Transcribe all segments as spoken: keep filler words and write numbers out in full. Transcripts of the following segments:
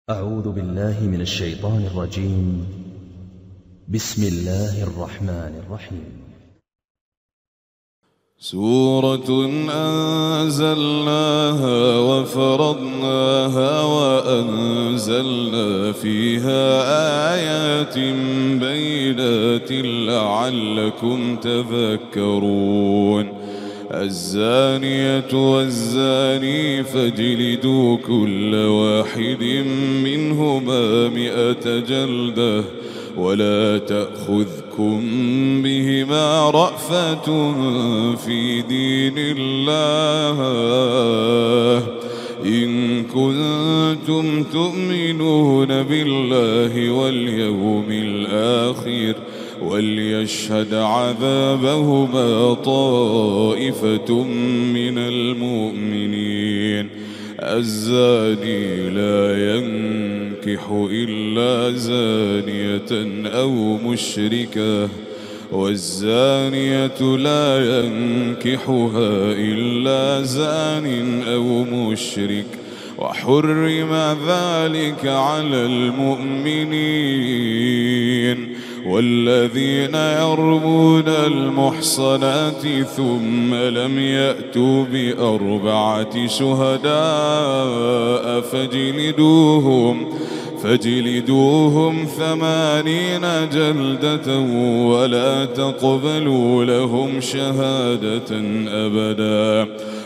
أعوذ بالله من الشيطان الرجيم. بسم الله الرحمن الرحيم. سورة أنزلناها وفرضناها وأنزلنا فيها آيات بينات لعلكم تذكرون. الزانية والزاني فاجلدوا كل واحد منهما مئة جلدة ولا تأخذكم بهما رأفة في دين الله إن كنتم تؤمنون بالله واليوم الآخر وليشهد عذابهما طائفة من المؤمنين. الزاني لا ينكح إلا زانية أو مشركة والزانية لا ينكحها إلا زان أو مشرك وحرم ذلك على المؤمنين. والذين يرمون المحصنات ثم لم يأتوا بأربعة شهداء فاجلدوهم فاجلدوهم ثمانين جلدة ولا تقبلوا لهم شهادة أبدا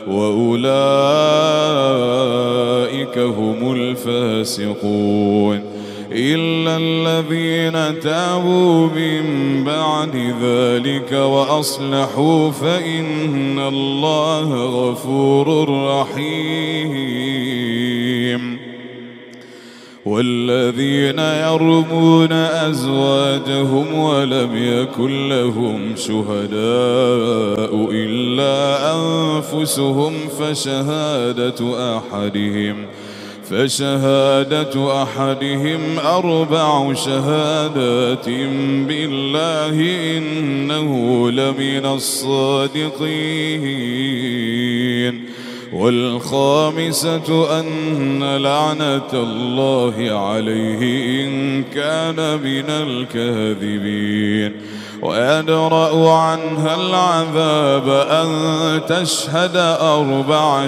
وأولئك هم الفاسقون. إلا الذين تابوا من بعد ذلك وأصلحوا فإن الله غفور رحيم. والذين يرمون أزواجهم ولم يكن لهم شهداء إلا أنفسهم فشهادة أحدهم فشهادة أحدهم أربع شهادات بالله إنه لمن الصادقين. والخامسة أن لعنة الله عليه إن كان من الكاذبين. ويدرأ عنها العذاب أن تشهد أربع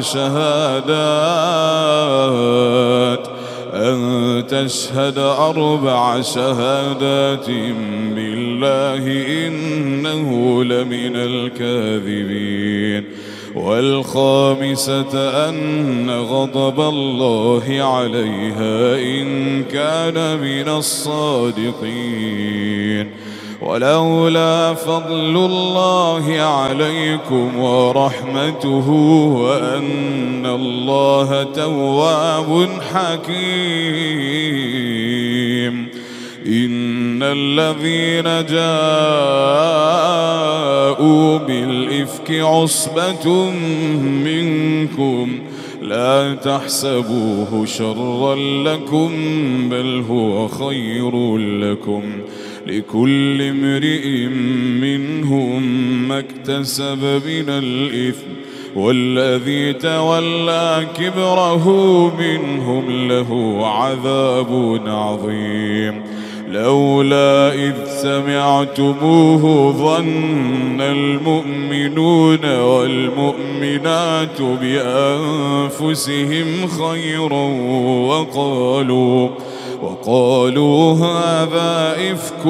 شهادات أن تشهد أربع شهادات بالله إنه لمن الكاذبين. والخامسة أن غضب الله عليها إن كان من الصادقين. ولولا فضل الله عليكم ورحمته وأن الله تواب حكيم. إن الذين جاءوا بالإفك عصبة منكم لا تحسبوه شرا لكم بل هو خير لكم لكل امرئ منهم ما اكتسب من الإثم والذي تولى كبره منهم له عذاب عظيم. لولا إذ سمعتموه ظن المؤمنون والمؤمنات بأنفسهم خيرا وقالوا وقالوا هذا إفك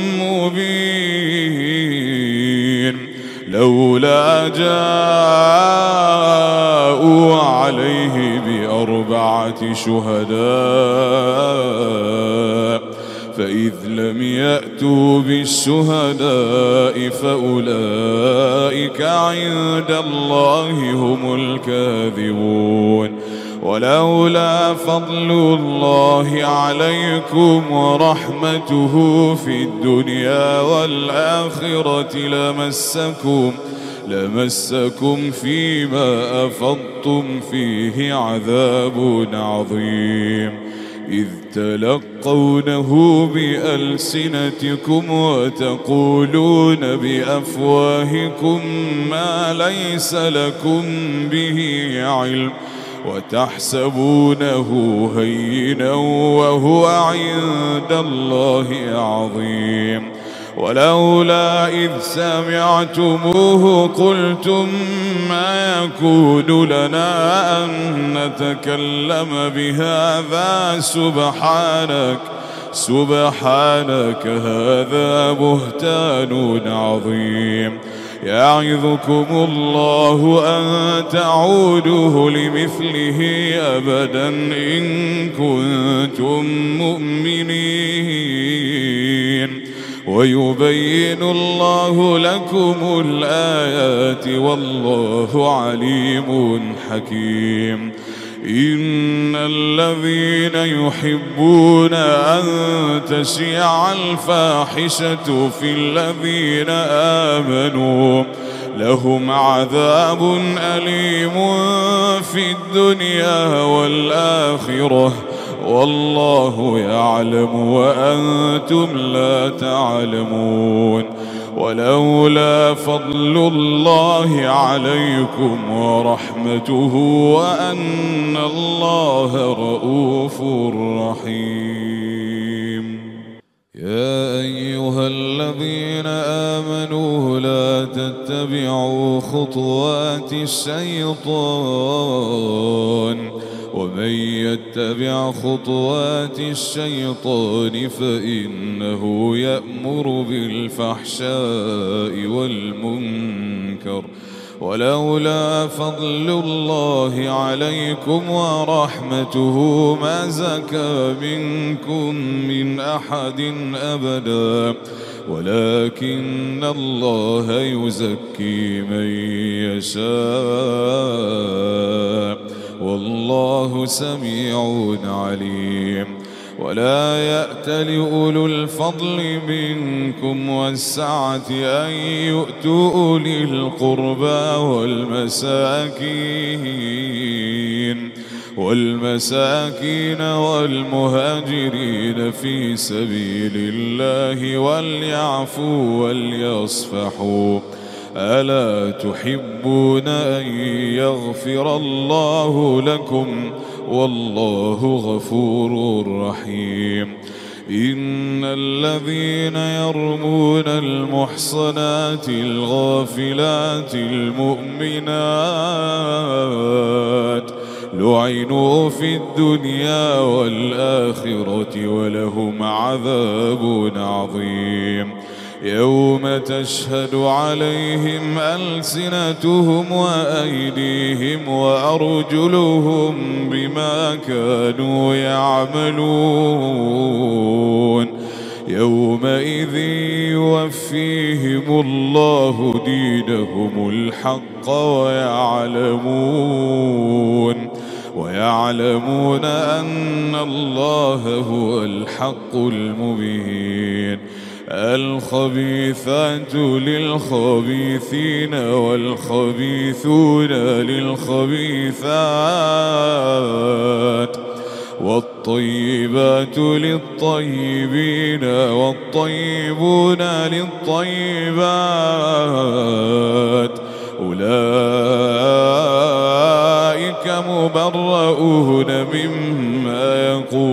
مبين. لولا جاءوا عليه بأربعة شهداء فإذ لم يأتوا بالشهداء فأولئك عند الله هم الكاذبون. ولولا فضل الله عليكم ورحمته في الدنيا والآخرة لمسكم لمسكم فيما أفضتم فيه عذاب عظيم. إذ تلقونه بألسنتكم وتقولون بأفواهكم ما ليس لكم به علم وتحسبونه هينا وهو عند الله عظيم ولولا إذ سمعتموه قلتم ما يكون لنا أن نتكلم بهذا سبحانك سبحانك هذا بهتان عظيم يعظكم الله أن تعودوا لمثله أبدا إن كنتم مؤمنين ويبين الله لكم الآيات والله عليم حكيم إن الذين يحبون أن تشيع الفاحشة في الذين آمنوا لهم عذاب أليم في الدنيا والآخرة والله يعلم وأنتم لا تعلمون ولولا فضل الله عليكم ورحمته وأن الله رؤوف رحيم يا أيها الذين آمنوا لا تتبعوا خطوات الشيطان ومن يتبع خطوات الشيطان فإنه يأمر بالفحشاء والمنكر ولولا فضل الله عليكم ورحمته ما زكى منكم من أحد أبدا ولكن الله يزكي من يشاء والله سميع عليم ولا يأت لأولو الفضل منكم والسعة أن يؤتوا أولي القربى والمساكين والمساكين والمهاجرين في سبيل الله وليعفوا وليصفحوا ألا تحبون أن يغفر الله لكم والله غفور رحيم إن الذين يرمون المحصنات الغافلات المؤمنات لعنوا في الدنيا والآخرة ولهم عذاب عظيم يوم تشهد عليهم ألسنتهم وأيديهم وأرجلهم بما كانوا يعملون يومئذ يوفيهم الله دينهم الحق ويعلمون ويعلمون أن الله هو الحق المبين الخبيثات للخبيثين والخبيثون للخبيثات والطيبات للطيبين والطيبون للطيبات أولئك مبرؤون مما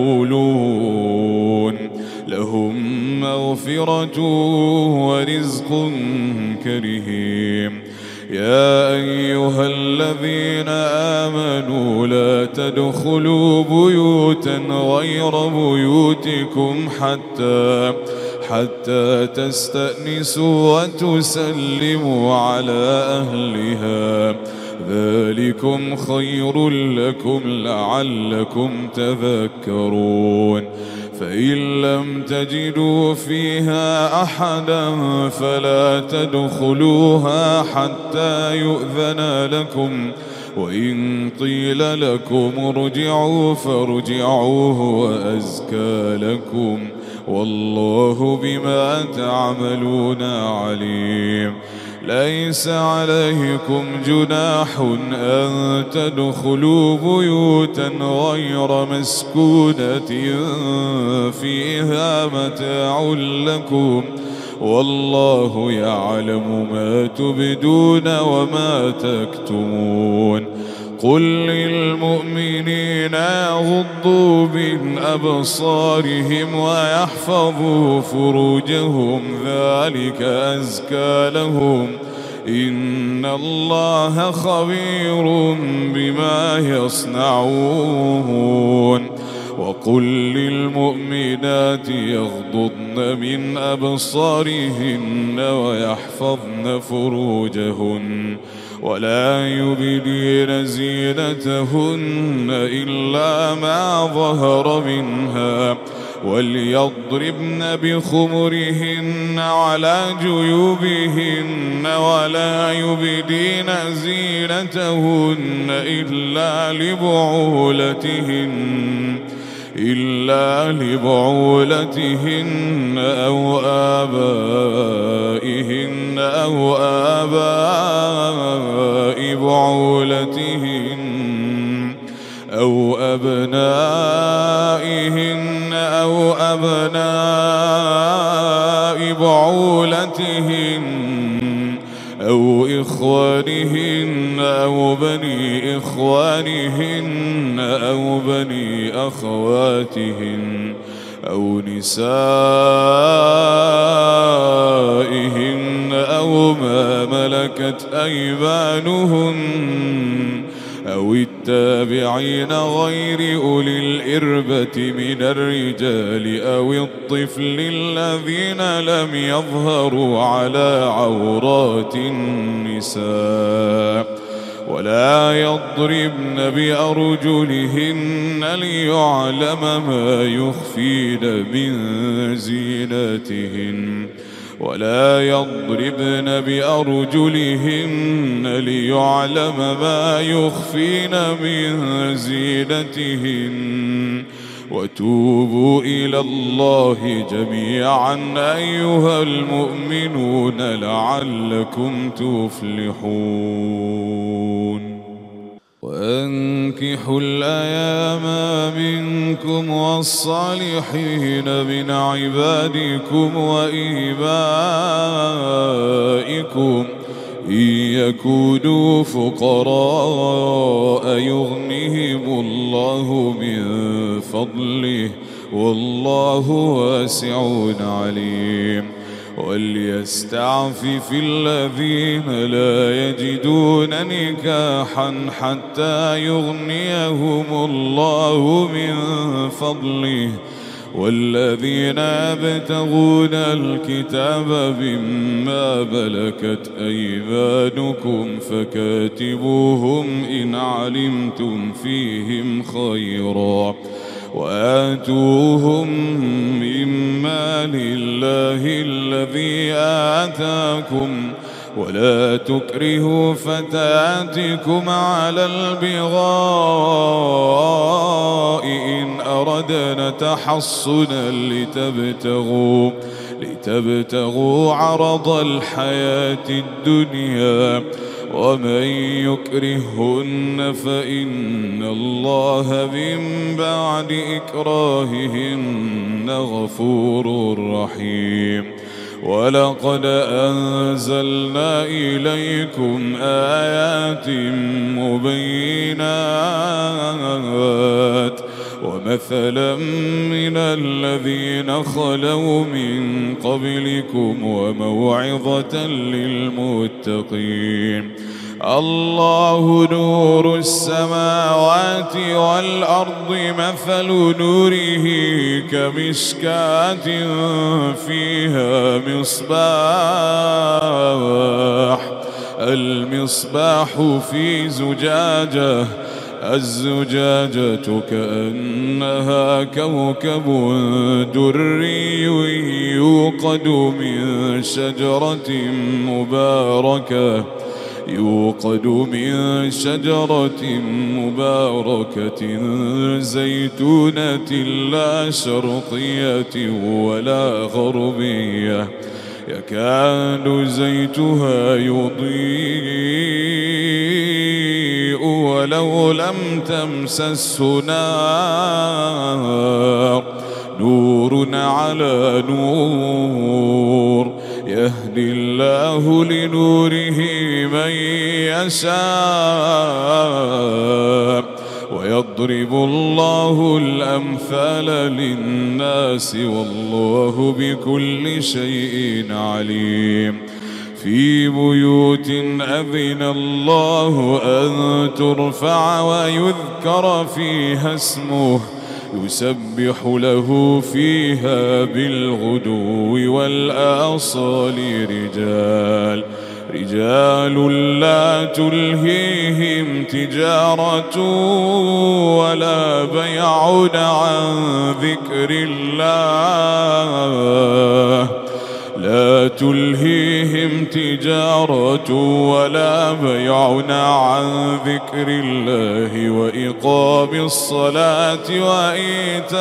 يقولون لهم مغفرة ورزق كريم يا أيها الذين آمنوا لا تدخلوا بيوتا غير بيوتكم حتى حتى تستأنسوا وتسلموا على أهلها ذلكم خير لكم لعلكم تذكرون فإن لم تجدوا فيها أحدا فلا تدخلوها حتى يؤذن لكم وإن قيل لكم ارجعوا فارجعوا هو أزكى لكم والله بما تعملون عليم ليس عليكم جناح أن تدخلوا بيوتا غير مسكونة فيها متاع لكم والله يعلم ما تبدون وما تكتمون قل للمؤمنين يغضوا من أبصارهم ويحفظوا فروجهم ذلك أزكى لهم إن الله خبير بما يصنعون وقل للمؤمنات يغضضن من أبصارهن ويحفظن فروجهن ولا يبدين زينتهن إلا ما ظهر منها وليضربن بخمرهن على جيوبهن ولا يبدين زينتهن إلا لبعولتهن إلا لبعولتهن أو آبائهن أو آباء بعولتهن أو أبنائهن أو أبناء بعولتهن أو إخوانهن أو بني إخوانهن أو بني أخواتهن أو نسائهن أو ما ملكت أيمانهن أو التابعين غير أولي الإربة من الرجال أو الطفل الذين لم يظهروا على عورات النساء ولا يضربن بأرجلهن ليعلم ما يخفين من زينتهن ولا يضربن بأرجلهن ليعلم ما يخفين من زينتهن وتوبوا إلى الله جميعا أيها المؤمنون لعلكم تفلحون وأنكحوا الأيام منكم والصالحين من عبادكم وإمائكم إن يكونوا فقراء يغنهم الله من فضله والله واسع عليم وليستعفف الذين لا يجدون نكاحا حتى يغنيهم الله من فضله والذين يبتغون الكتاب مما ملكت أيمانكم فكاتبوهم إن علمتم فيهم خيرا وآتوهم مما لله الذي آتاكم ولا تكرهوا فتياتكم على البغاء إن أردنا تحصنا لتبتغوا لتبتغوا عرض الحياة الدنيا ومن يكرهن فإن الله من بعد إكراههن غفور رحيم ولقد أنزلنا إليكم آيات مبينات ومثلا من الذين خلوا من قبلكم وموعظة للمتقين الله نور السماوات والأرض مثل نوره كمشكاة فيها مصباح المصباح في زجاجة الزجاجة كأنها كوكب دري يوقد من شجرة مباركة يوقد من شجرة مباركة زيتونة لا شرقية ولا غربية يكاد زيتها يضيء ولو لم تمسسه نار نور على نور يهدي الله لنوره من يشاء ويضرب الله الأمثال للناس والله بكل شيء عليم. في بيوت أذن الله أن ترفع ويذكر فيها اسمه يسبح له فيها بالغدو والآصال رجال رجال لا تلهيهم تجارة ولا بيع عن ذكر الله لا تلهيهم تجارة ولا بيع عن ذكر الله وإقام الصلاة وإيتاء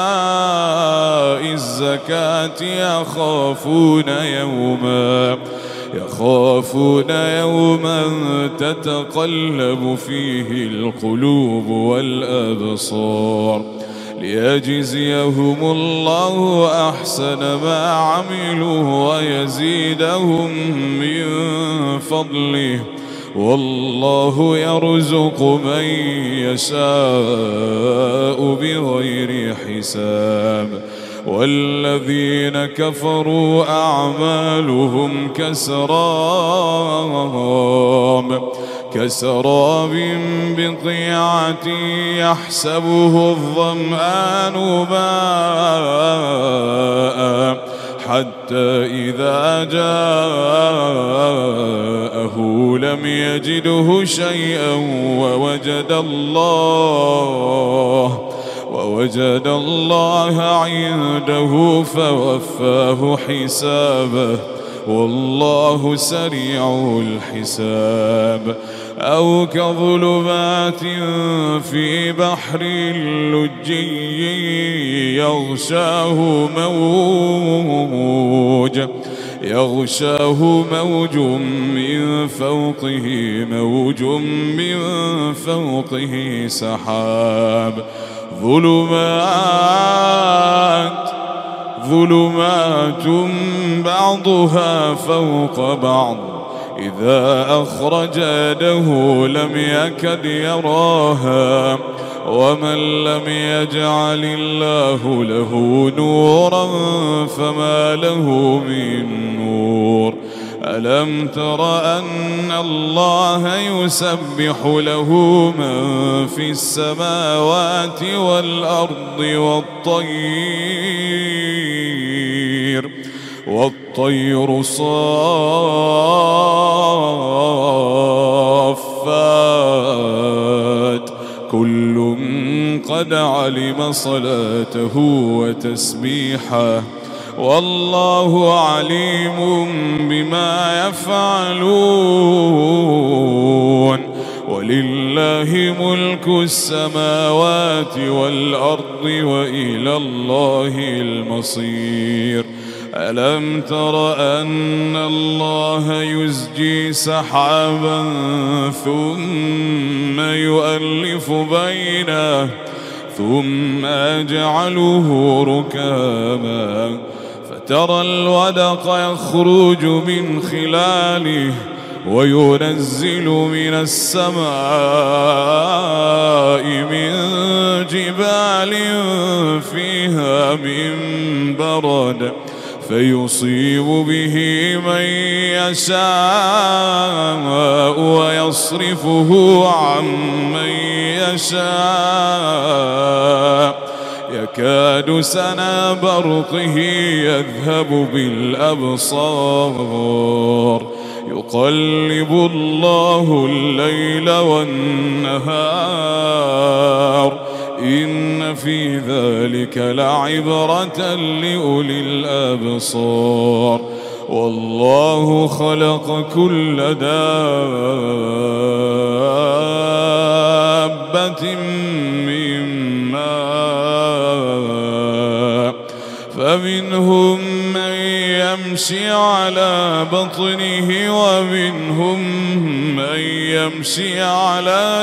الزكاة يخافون يوما يخافون يوما تتقلب فيه القلوب والأبصار ليجزيهم الله أحسن ما عملوا ويزيدهم من فضله والله يرزق من يشاء بغير حساب. والذين كفروا أعمالهم كسراب كسراب بقيعة يحسبه الظمآن ماء حتى إذا جاءه لم يجده شيئا ووجد الله ووجد الله عنده فوفاه حسابه والله سريع الحساب. أو كظلمات في بحر لجي يغشاه موج يغشاه موج من فوقه موج من فوقه سحاب ظلمات ظلمات بعضها فوق بعض إذا أخرج يده لم يكد يراها ومن لم يجعل الله له نورا فما له من نور. ألم تر أن الله يسبح له من في السماوات والأرض والطير والطير صافات كل قد علم صلاته وتسبيحه والله عليم بما يفعلون. ولله ملك السماوات والأرض وإلى الله المصير. ألم تر أن الله يزجي سحابا ثم يؤلف بينه ثم يجعله ركاما فترى الودق يخرج من خلاله وينزل من السماء من جبال فيها من برد فيصيب به من يشاء ويصرفه عن من يشاء يكاد سنا برقه يذهب بالأبصار يقلب الله الليل والنهار إن في ذلك لعبرة لأولي الأبصار. والله خلق كل دابة من ماء فمنهم من يمشي على بطنه ومنهم من يمشي على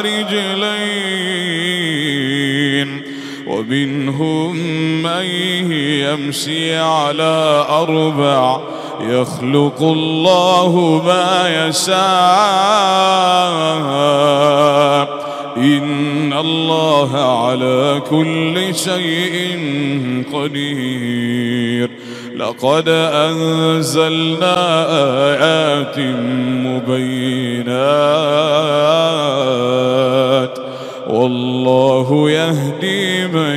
رجلين ومنهم من يمشي على أربع يخلق الله ما يشاء إن الله على كل شيء قدير. لقد أنزلنا آيات مبينات والله يهدي من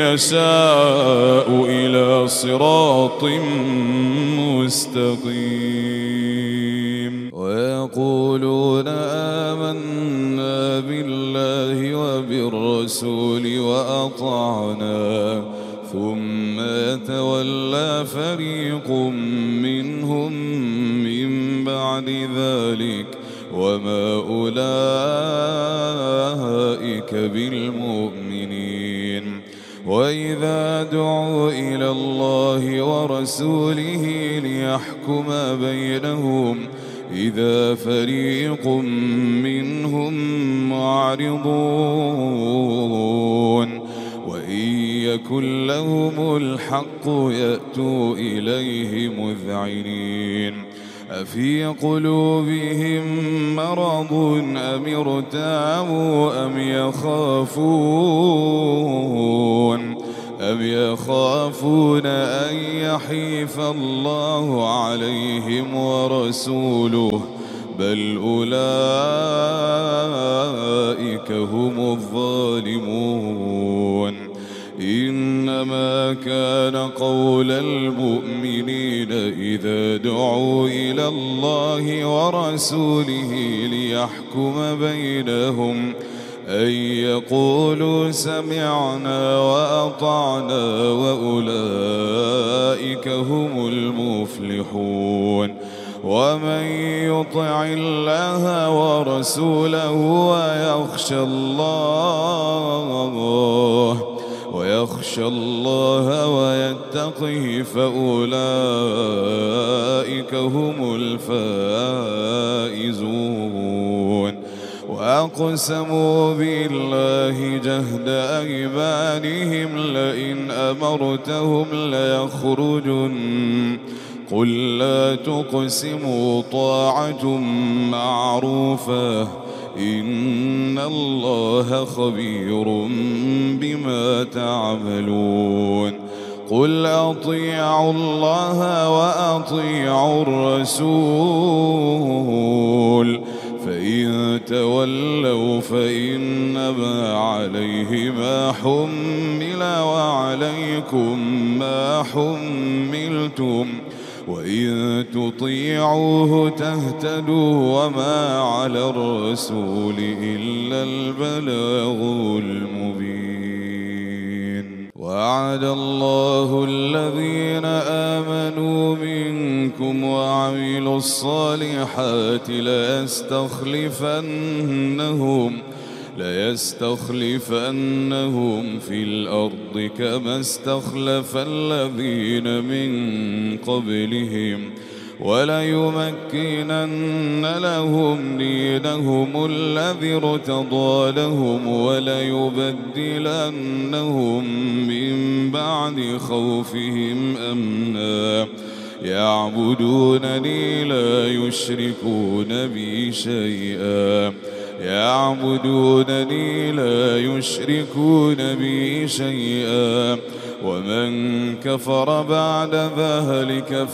يشاء إلى صراط مستقيم. ويقولون آمنا بالله وبالرسول وأطعنا ثم يتولى فريق منهم من بعد ذلك وما أولئك بالمؤمنين. وإذا دعوا إلى الله ورسوله ليحكم بينهم إذا فريق منهم معرضون وإن يكن لهم الحق يأتوا إليه مذعنين. أفي قلوبهم مرض أم ارتابوا أم يخافون أم يخافون أن يحيف الله عليهم ورسوله بل أولئك هم الظالمون. إنما كان قول المؤمنين إذا دعوا إلى الله ورسوله ليحكم بينهم أن يقولوا سمعنا وأطعنا وأولئك هم المفلحون. ومن يطع الله ورسوله ويخشى الله ويخشى الله ويتقه فأولئك هم الفائزون. وأقسموا بالله جهد أيمانهم لئن أمرتهم ليخرجن قل لا تقسموا طاعة معروفة إن الله خبير بما تعملون. قل أطيعوا الله وأطيعوا الرسول فإن تولوا فإنما عليه ما حمل وعليكم ما حملتم وإن تطيعوه تهتدوا وما على الرسول إلا البلاغ المبين. وعد الله الذين آمنوا منكم وعملوا الصالحات ليستخلفنهم ليستخلفنهم في الأرض كما استخلف الذين من قبلهم وليمكنن لهم دينهم الذي ارتضى لهم وليبدلنهم من بعد خوفهم أمنا يعبدونني لا يشركون بي شيئا يعبدونني لا يشركون بي شيئا ومن كفر بعد ذلك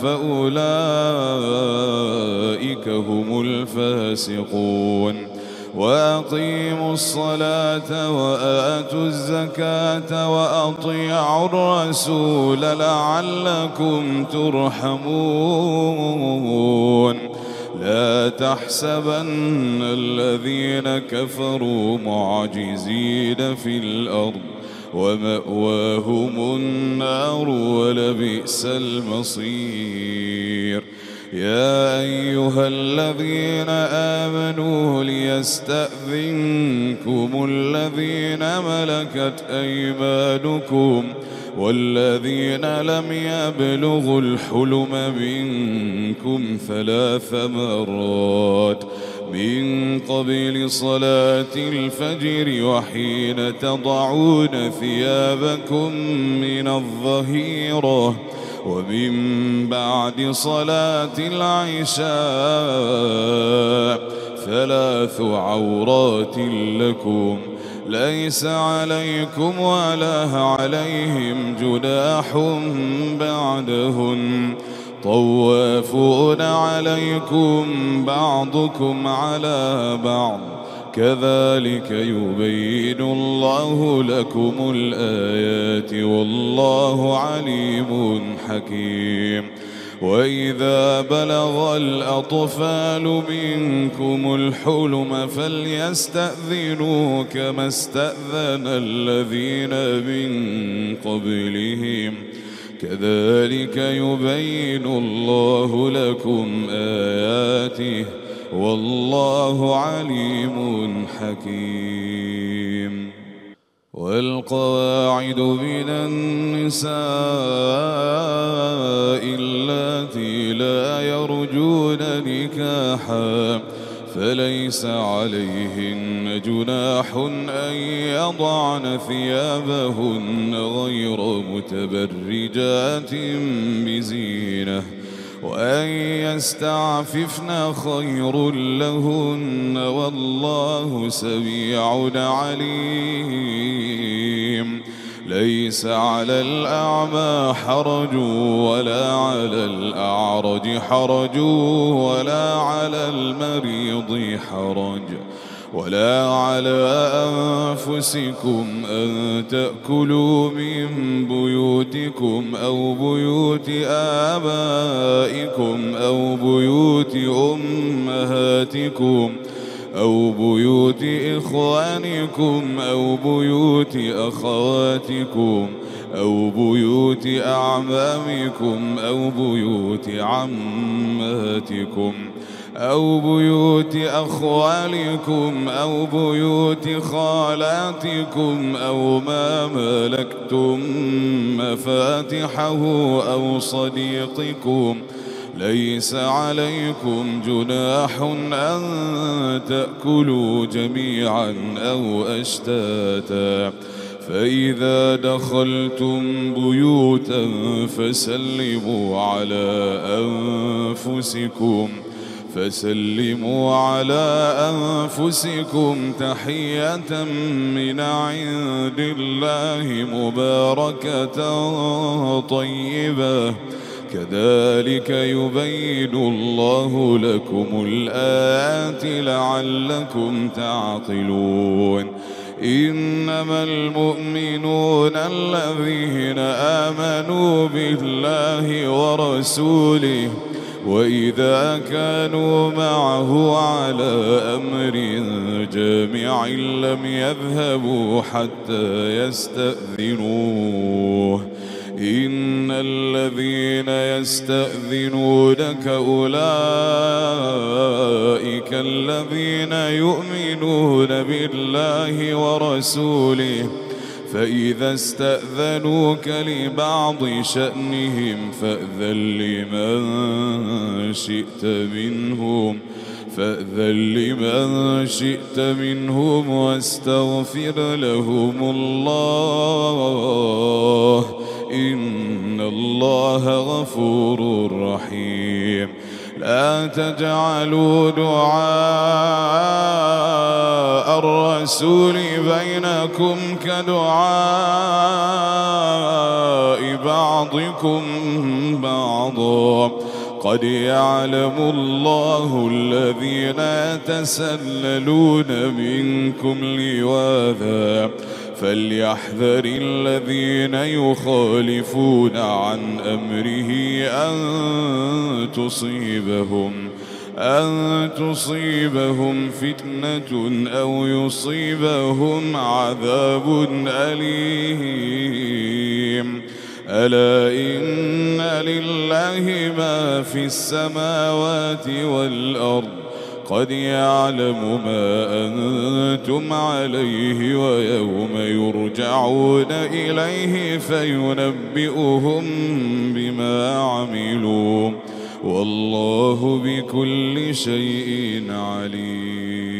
فأولئك هم الفاسقون. وأقيموا الصلاة وآتوا الزكاة وأطيعوا الرسول لعلكم ترحمون. لا تحسبن الذين كفروا معجزين في الأرض ومأواهم النار ولبئس المصير. يا أيها الذين آمنوا ليستأذنكم الذين ملكت أيمانكم والذين لم يبلغوا الحلم منكم ثلاث مرات من قبل صلاة الفجر وحين تضعون ثيابكم من الظهيرة ومن بعد صلاة العشاء ثلاث عورات لكم ليس عليكم ولا عليهم جناح بعدهن طوافون عليكم بعضكم على بعض كذلك يبين الله لكم الآيات والله عليم حكيم. وإذا بلغ الأطفال منكم الحلم فليستأذنوا كما استأذن الذين من قبلهم كذلك يبين الله لكم آياته والله عليم حكيم. والقواعد من النساء اللاتي لا يرجون نكاحا فليس عليهن جناح أن يضعن ثيابهن غير متبرجات بزينة وأن يستعففن خير لهن والله سميع عليم. ليس على الأعمى حرج ولا على الأعرج حرج ولا على المريض حرج ولا على أنفسكم أن تأكلوا من بيوتكم أو بيوت آبائكم أو بيوت أمهاتكم أو بيوت إخوانكم أو بيوت أخواتكم أو بيوت أعمامكم أو بيوت عماتكم أو بيوت أخوالكم أو بيوت خالاتكم أو ما ملكتم مفاتحه أو صديقكم ليس عليكم جناح أن تأكلوا جميعا أو أشتاتا فإذا دخلتم بيوتا فسلموا على أنفسكم فسلموا على أنفسكم تحية من عند الله مباركة طيبة كذلك يبين الله لكم الآيات لعلكم تعقلون. إنما المؤمنون الذين آمنوا بالله ورسوله وإذا كانوا معه على أمر جامع لم يذهبوا حتى يستأذنوه إن الذين يستأذنونك أولئك الذين يؤمنون بالله ورسوله فإذا استأذنوك لبعض شأنهم فأذن لمن شئت منهم فأذن لمن شئت منهم واستغفر لهم الله إن الله غفور رحيم. لا تجعلوا دعاء الرسول بينكم كدعاء بعضكم بعضا قد يعلم الله الذين يتسللون منكم لواذا فليحذر الذين يخالفون عن أمره أن تصيبهم أن تصيبهم فتنة أو يصيبهم عذاب أليم. ألا إن لله ما في السماوات والأرض قد يعلم ما أنتم عليه ويوم يرجعون إليه فينبئهم بما عملوا والله بكل شيء عليم.